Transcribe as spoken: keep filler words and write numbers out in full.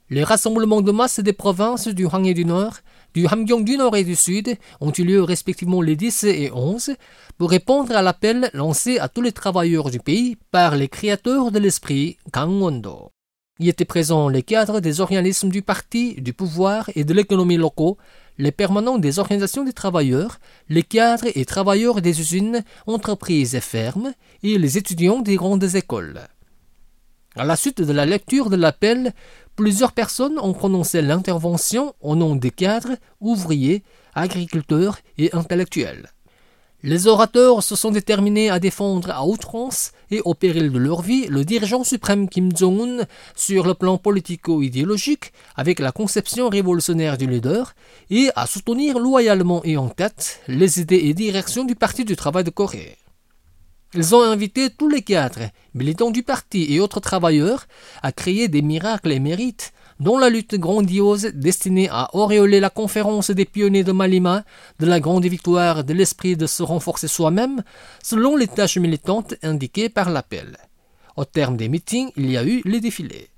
Les rassemblements de masse des provinces du Hwanghae du Nord, du Hamgyong du Nord et du Sud ont eu lieu respectivement les dix et onze pour répondre à l'appel lancé à tous les travailleurs du pays par les créateurs de l'esprit Kang Won-do. Y étaient présents les cadres des organismes du parti, du pouvoir et de l'économie locaux, les permanents des organisations des travailleurs, les cadres et travailleurs des usines, entreprises et fermes, et les étudiants des grandes écoles. À la suite de la lecture de l'appel, plusieurs personnes ont prononcé l'intervention au nom des cadres, ouvriers, agriculteurs et intellectuels. Les orateurs se sont déterminés à défendre à outrance et au péril de leur vie le dirigeant suprême Kim Jong-un sur le plan politico-idéologique avec la conception révolutionnaire du leader et à soutenir loyalement et en tête les idées et directions du Parti du travail de Corée. Ils ont invité tous les cadres, militants du parti et autres travailleurs à créer des miracles émérites dont la lutte grandiose destinée à auréoler la conférence des pionniers de Malima de la grande victoire de l'esprit de se renforcer soi-même selon les tâches militantes indiquées par l'appel. Au terme des meetings, il y a eu les défilés.